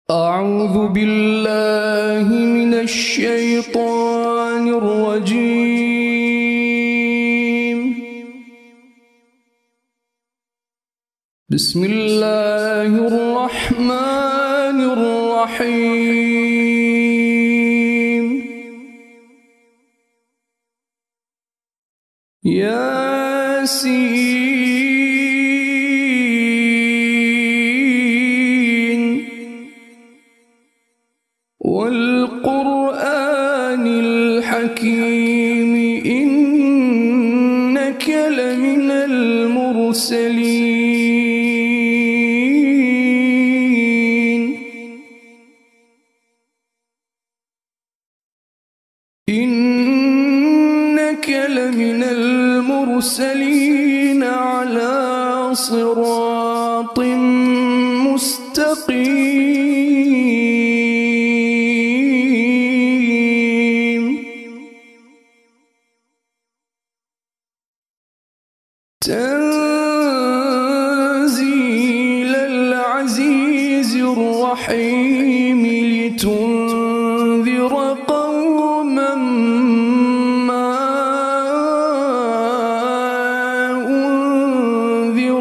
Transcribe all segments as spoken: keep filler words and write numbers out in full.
أعوذ بالله من الشيطان الرجيم. بسم الله الرحمن الرحيم. ياسين والقرآن الحكيم إنك لمن المرسلين إنك لمن المرسلين على صراط مستقيم. تنزيل العزيز الرحيم لتنذر قوما ما أنذر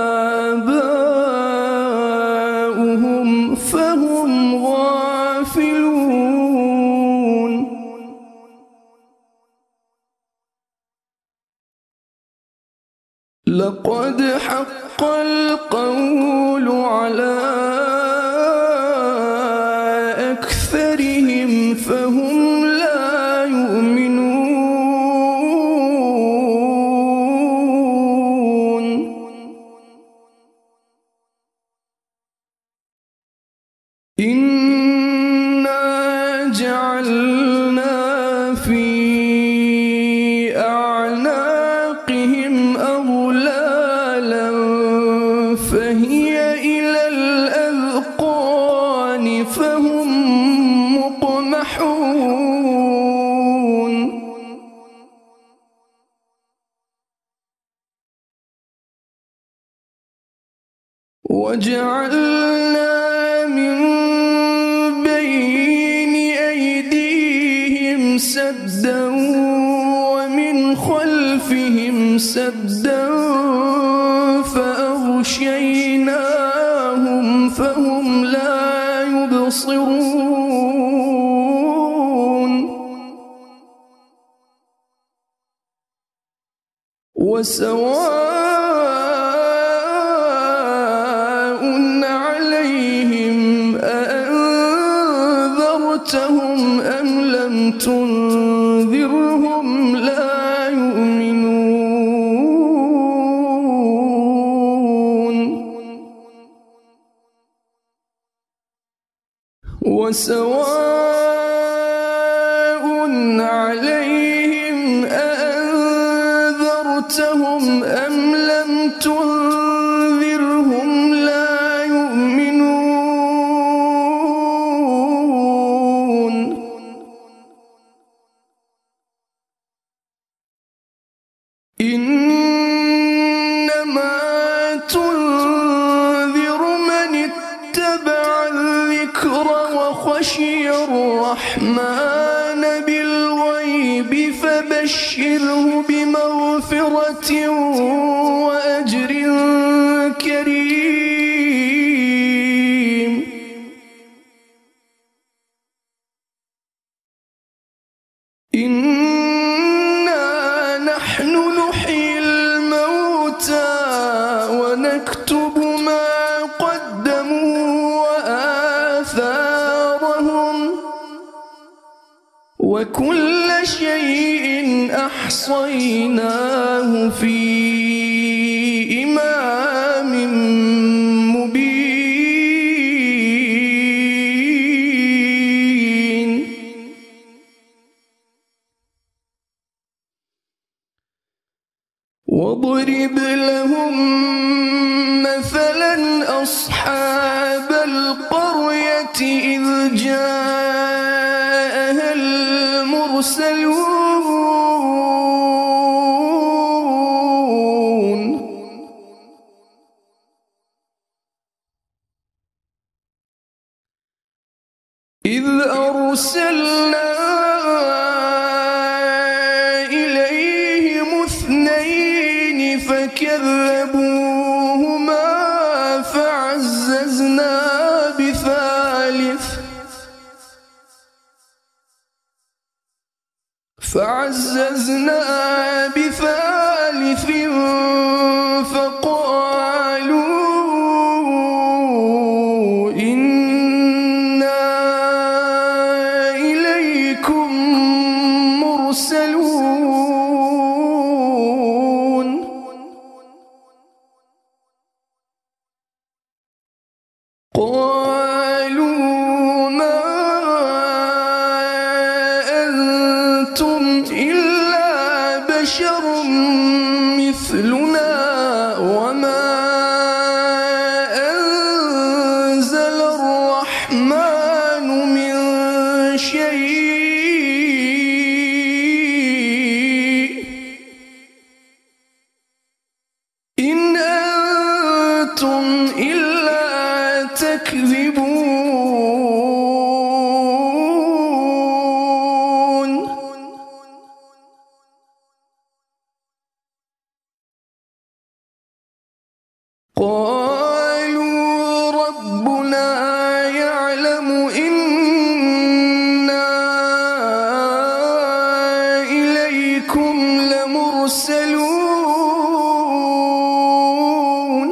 آباؤهم فهم غافلون. لقد حق القول على أكثرهم فهم لا يؤمنون. إنا جعلنا في أعناقهم أغلالا فهي إلى الأذقان فهم مقمحون. وجعلنا من بين أيديهم سدا ومن خلفهم سدا فأغشيناهم فهم لا يبصرون. وسواء عليهم أأنذرتهم أم لم تنذرهم لا يؤمنون. وسواء عليهم أأنذرتهم أم لم تنذرهم لا يؤمنون. إنما تنذر من اتبع الذكر وخشي الرحمن بالغيب فبشره بمغفرة وأجر كريم. إنا نحن نحيي الموتى ونكتب ما قدموا وآثارهم وكل شيء أحصيناه في إمام مبين. واضرب لهم مثلا أصحاب القرية إذ جاءها المرسلون. إذ أرسلنا إليهم اثنين فكذبوهما فعززنا بثالث فعززنا بثالث فقالوا إنا إليكم مرسلون قالوا ما أنتم إلا بشر مثلنا وما أنزل الرحمن من شيء إن أنتم إلا تكذبون قالوا ربنا يعلم إنا إليكم لمرسلون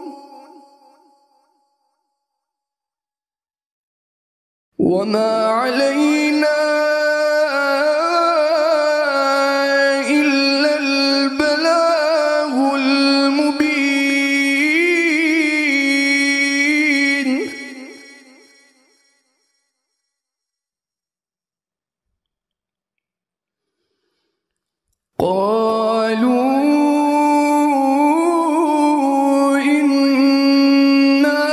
وما علينا إلا البلاغ المبين قالوا إنا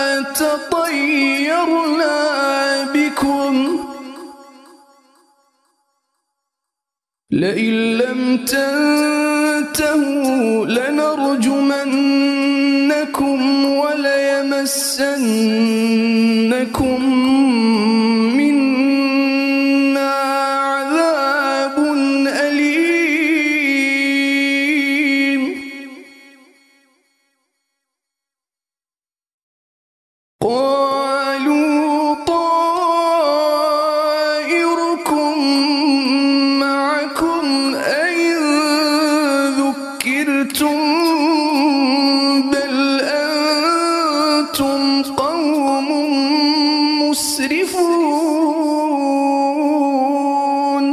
تطيرنا بكم لئن لم تنتهوا لنرجمنكم وليمسنكم منا عذاب أليم قالوا طائركم معكم أئن ذكرتم بل أنتم قوم مسرفون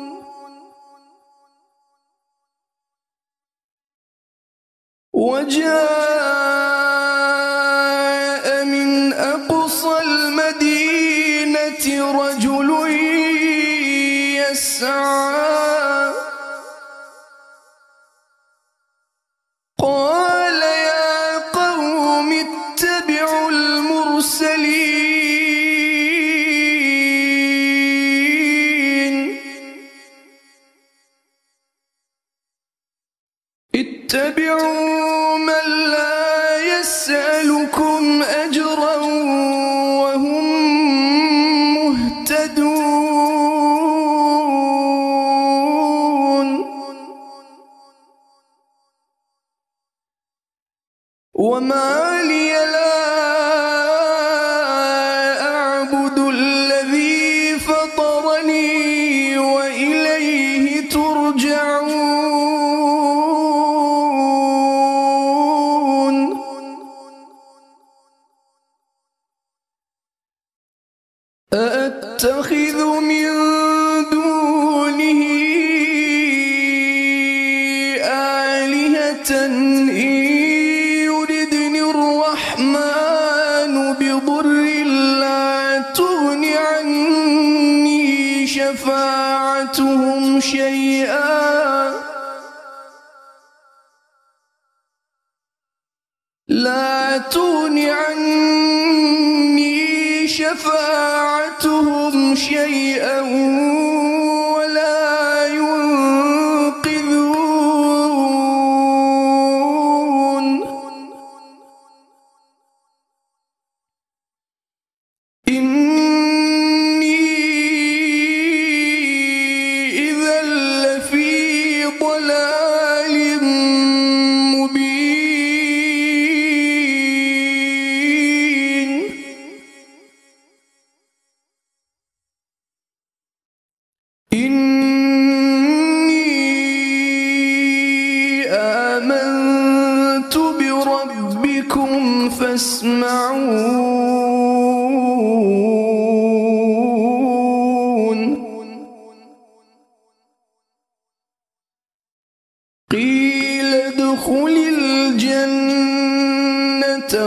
وجاء من أقصى المدينة رجل يسعى قال يا قوم اتبعوا المرسلين اتبعوا من لا يسألكم أجرا وهم مهتدون وما لي لا أعبد الذي فطرني وإليه ترجعون أأتخذ من دونه آلهة إن يردني الرحمن بضر لا تغن عني شفاعتهم شيئا لا تغن عني شفاعتهم شيئا ولا ينقذون إن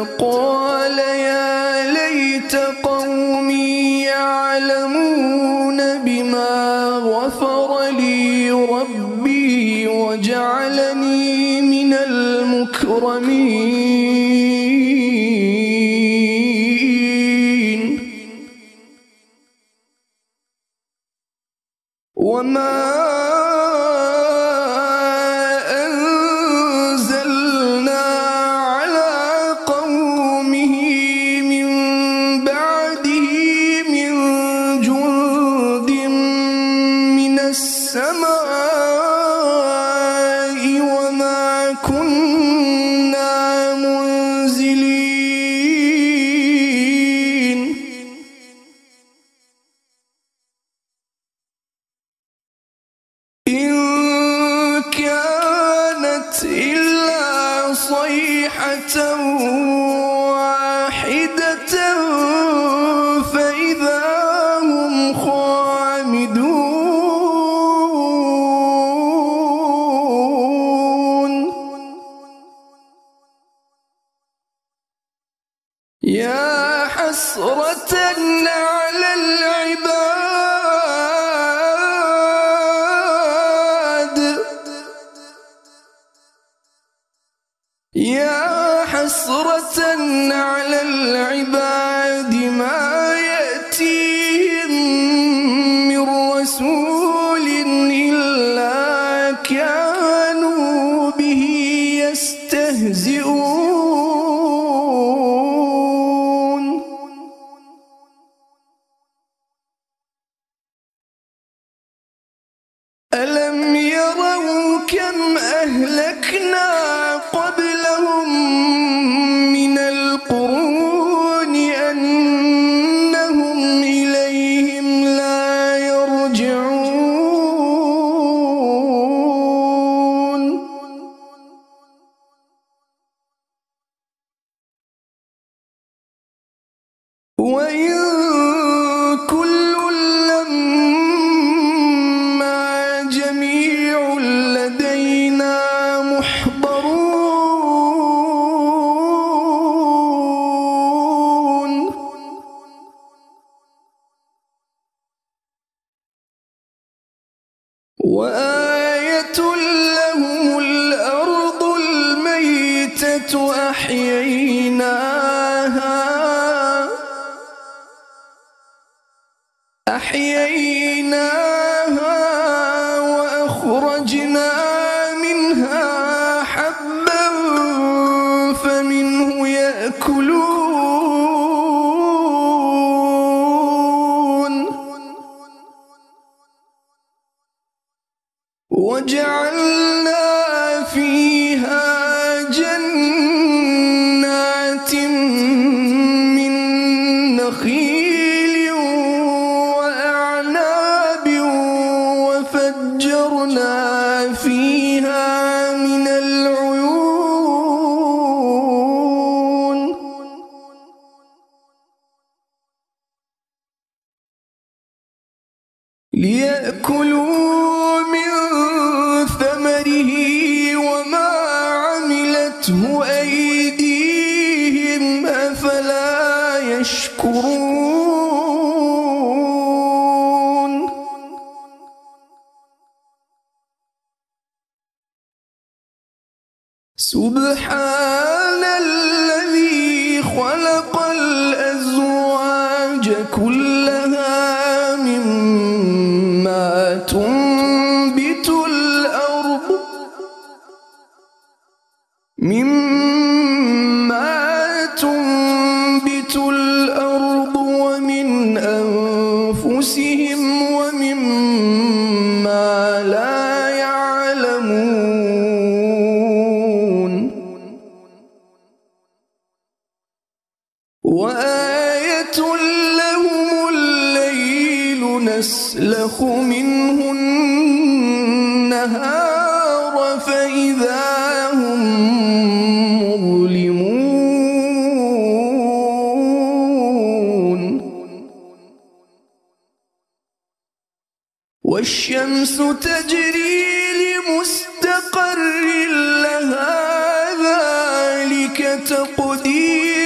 فقال يا ليت قومي يعلمون بما غفر لي ربي وجعلني من المكرمين وما إلا صيحة واحدة فإذا هم خامدون يا حسرة على العباد يا حسرة على العباد ما يأتيهم من رسول إلا كانوا به يستهزئون ألم يروا كم أهلكنا قبلهم من القرون أنهم إليهم لا يرجعون وإن كل لما جميع لدينا محضرون وآية لهم الأرض الميتة أحييناها أحييناها وأخرجنا منها حبا فمنه يأكلون وجعلنا فيها جنات من نخيل وأعناب وفجرنا فيها من العيون ليأكلوا من ثمره وما عملته أيديهم أفلا يشكرون سبحان الذي خلق الأزواج كلها مما تنبت الأرض مما تنبت الأرض ومن أنفسهم ومما لا يعلمون وآية لهم الليل نسلخ منه النهار فإذا هم مظلمون والشمس تجري لمستقر لها ذلك تقدير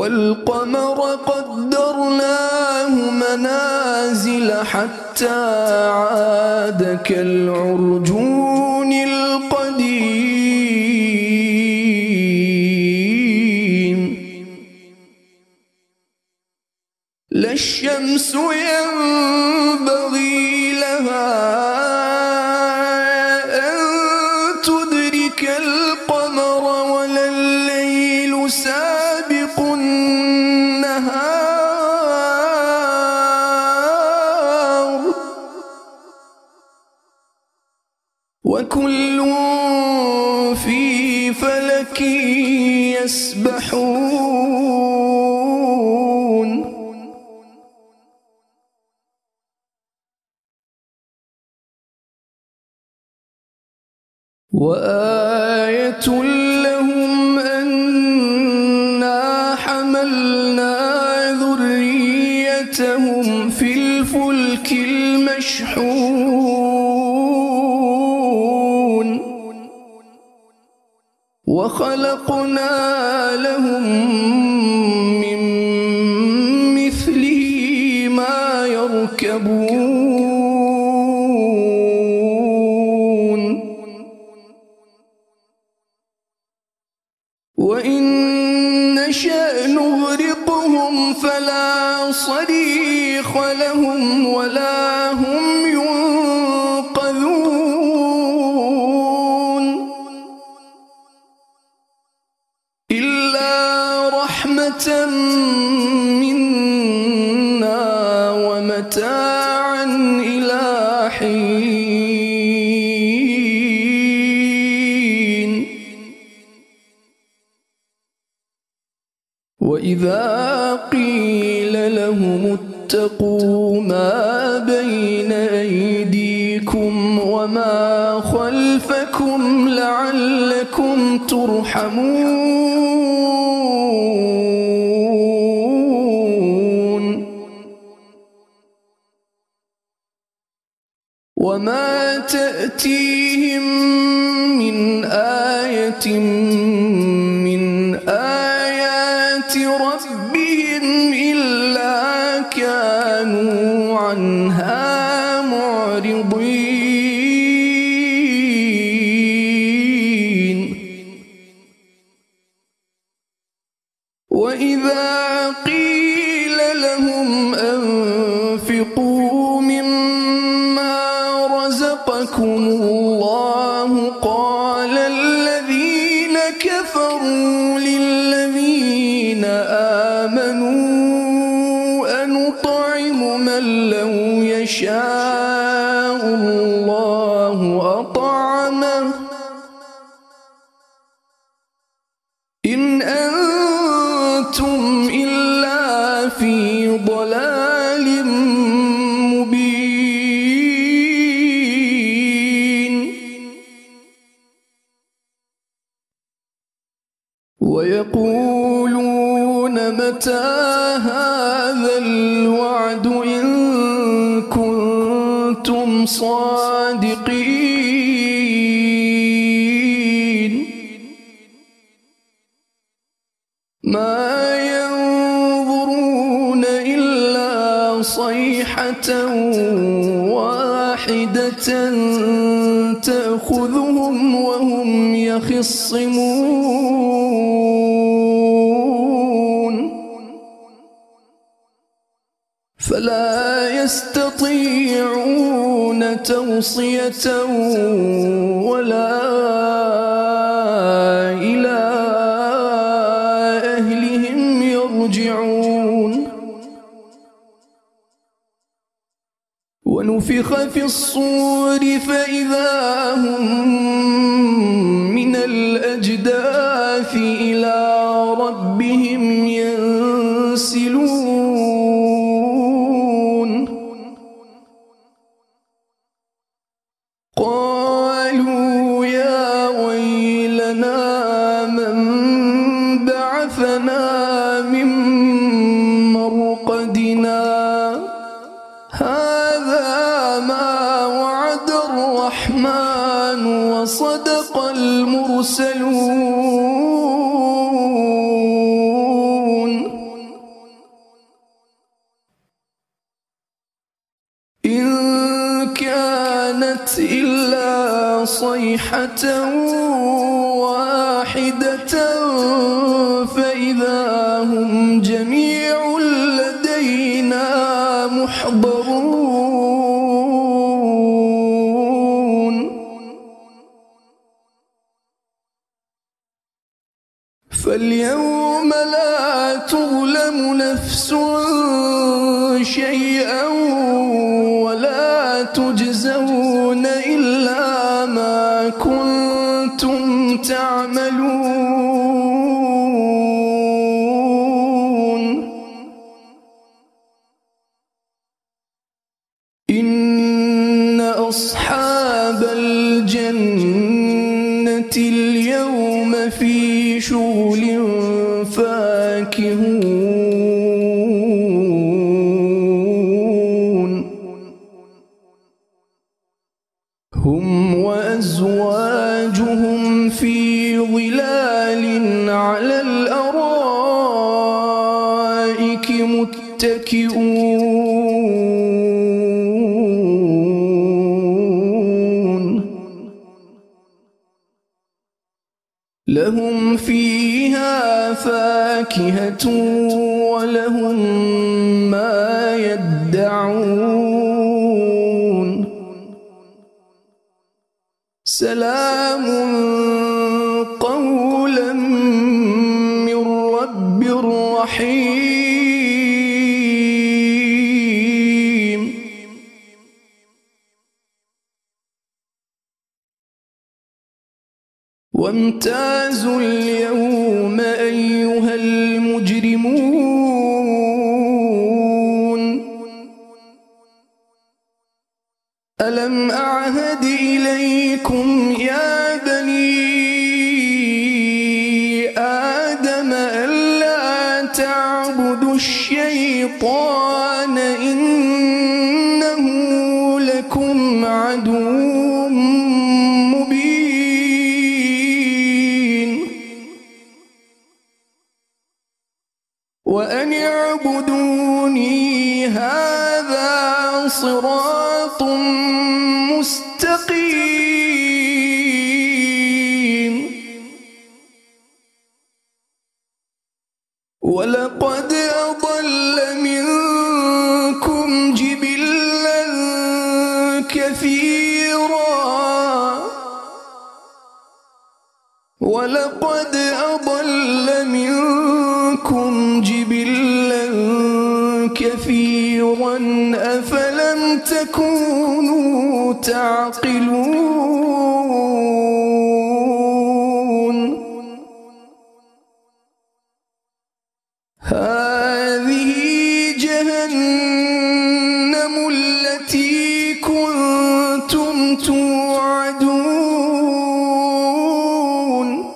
والقمر قدرناه منازل حتى عاد كالعرجون القديم لا الشمس ينبغي لها أن تدرك القمر ولا الليل سابق النهار وكل في فلك يسبحون وآية لهم أنا حملنا ذريتهم في الفلك المشحون وخلقنا لهم من مثله ما يركبون وإن نشأ نغرقهم فلا صريخ لهم ولا هم ينقذون إلا رحمة منا ومتاعا إلى حين وإذا قيل لهم اتقوا ما بين أيديكم وما خلفكم لعلكم ترحمون وما تأتيهم من آية من آيات ربهم إلا كانوا عنها معرضين وإذا قيل لهم أنفقوا مما رزقكم الله قال الذين كفروا للذين آمنوا أنطعم من لو يشاء الله أطعمه إن أنتم إلا في ضلال مبين ويقولون متى هذا الوعد إن كنتم صادقين ما ينظرون إلا صيحة واحدة تأخذهم وهم يخصمون فلا يستطيعون توصية ولا إلى أهلهم يرجعون ونفخ في الصور فإذا هم من الأجداث إلى ربهم ينسلون قالوا يا ويلنا من بعثنا من مرقدنا هذا ما وعد الرحمن وصدق المرسلون صيحة واحدة فإذا هم جميع لدينا محضرون فاليوم لا تظلم نفس شيئا ولا تجزون إلا ما كنتم تعملون إن أصحاب الجنة اليوم في شغل فاكهون هم وأزواجهم في ظلال على الأرائك متكئون لهم فيها فاكهة ولهم ما يدعون سلام قولا من رب رحيم وامتازوا اليوم أيها المجرمون ألم أعهد إليكم يا بني آدم ألا تعبدوا الشيطان إنه لكم عدو مبين وأن اعبدوني هذا صراط مستقيم ولقد أضل منكم جبلا كثيرا ولقد أضل منكم جبلا كثيرا أفلم تكونوا تعقلون هذه جهنم التي كنتم توعدون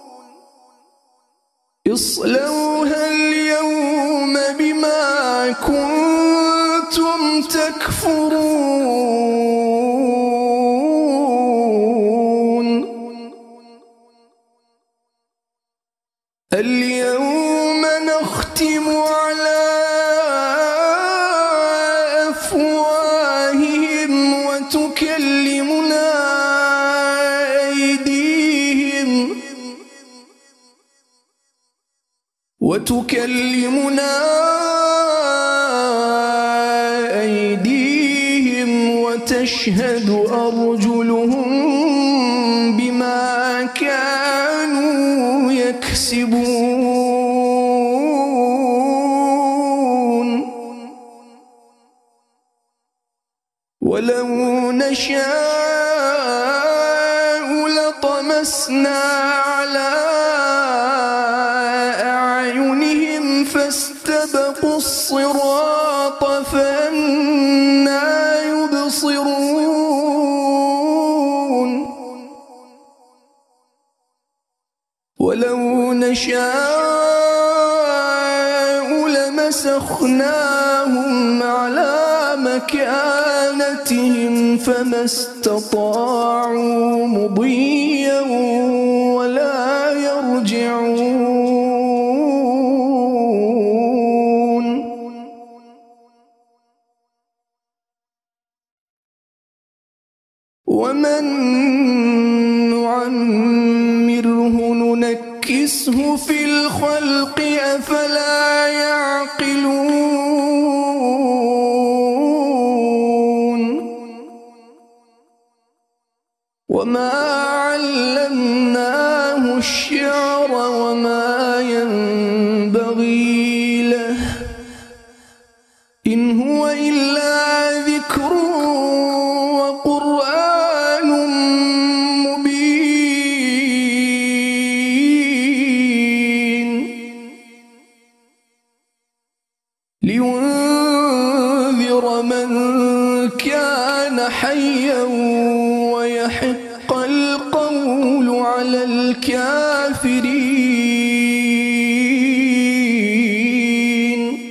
اصلوها اليوم بما كنتم تكفرون اليوم نختم على أفواههم وتكلمنا أيديهم وتكلمنا أيديهم وتشهد أرجلهم بما كانوا يكسبون ولو نشاء لطمسنا على أعينهم فاستبقوا الصراط فأنى يبصرون ولو نشاء لمسخناهم على مكانتهم فما استطاعوا مضيا ولا يرجعون ومن نقصه في الخلق أفلا يعقلون وما علمناه الشعر وما ينبغي له إن هو إلا ذكر وقرآن مبين لينذر من كان حيا ويحق القول على الكافرين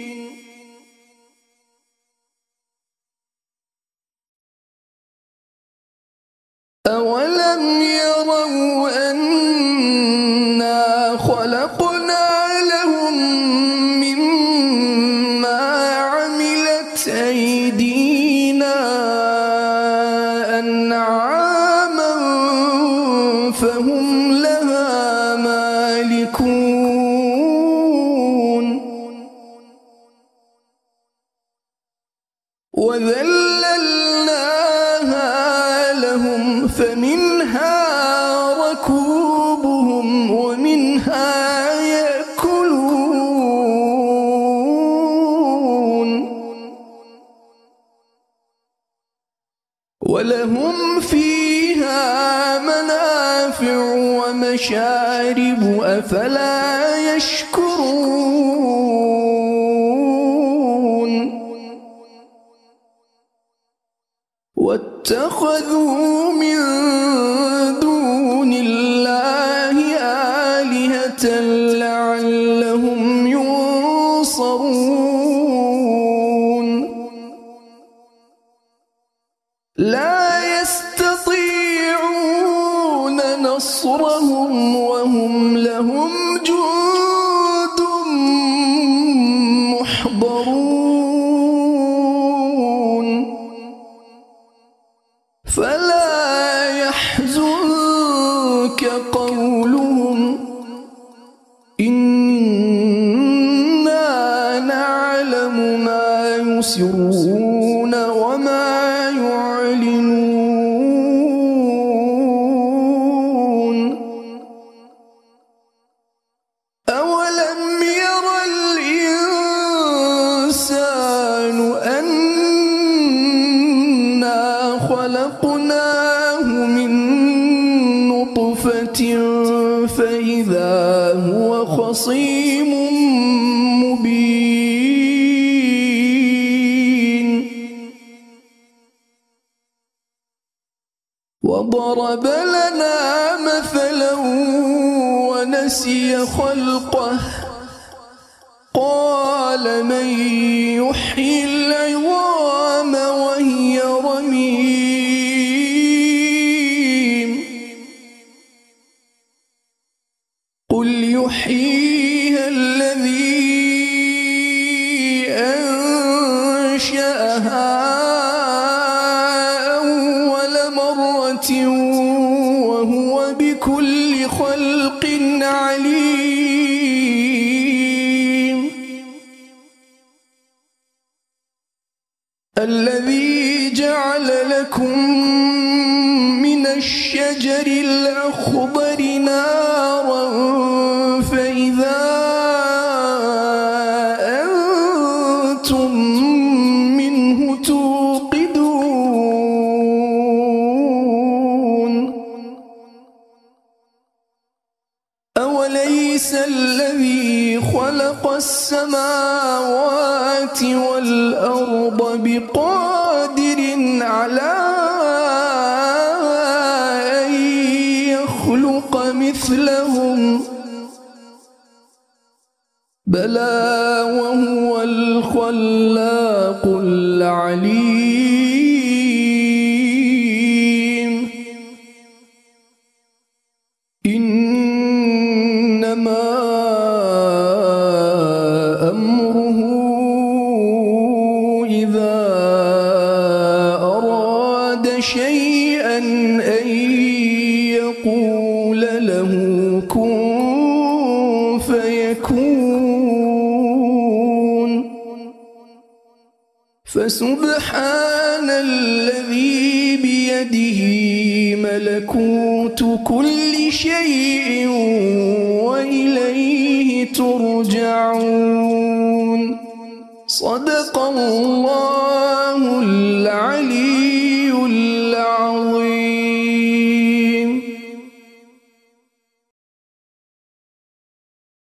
أولم يروا أنا خلقنا لهم مما عملت أيدينا أنعاما فهم لها مالكون وذللناها لهم فمنها ركوبهم ومنها يأكلون ولهم فيها منافع ومشارب أفلا يشكرون واتخذوا من دون الله آلهة لعلهم ينصرون لا يستطيعون نصرهم وهم لهم جند محضرون فلا يحزنك قولهم إنا نعلم ما يسرون وما يعلنون أولم ير الإنسان أنا خلقناه من نطفة فإذا هو خصيم مبين وضرب لنا مثلا ونسي خلقه قال من يحيي العظام وهي رميم قل يحييها الذي أنشأها أول مرة وهو بكل خلق عليم الذي جعل لكم من الشجر الأخضر نارا فإذا أنتم منه توقدون أوليس الذي خلق السماوات والأرض بقادر على أن يخلق مثلهم بلى وهو الخلاق العليم إنما أمره إذا أراد شيئا أن يقول له كن فيكون. فسبحان الذي بيده ملكوت كل شيء وإليه ترجعون. صدق الله العظيم.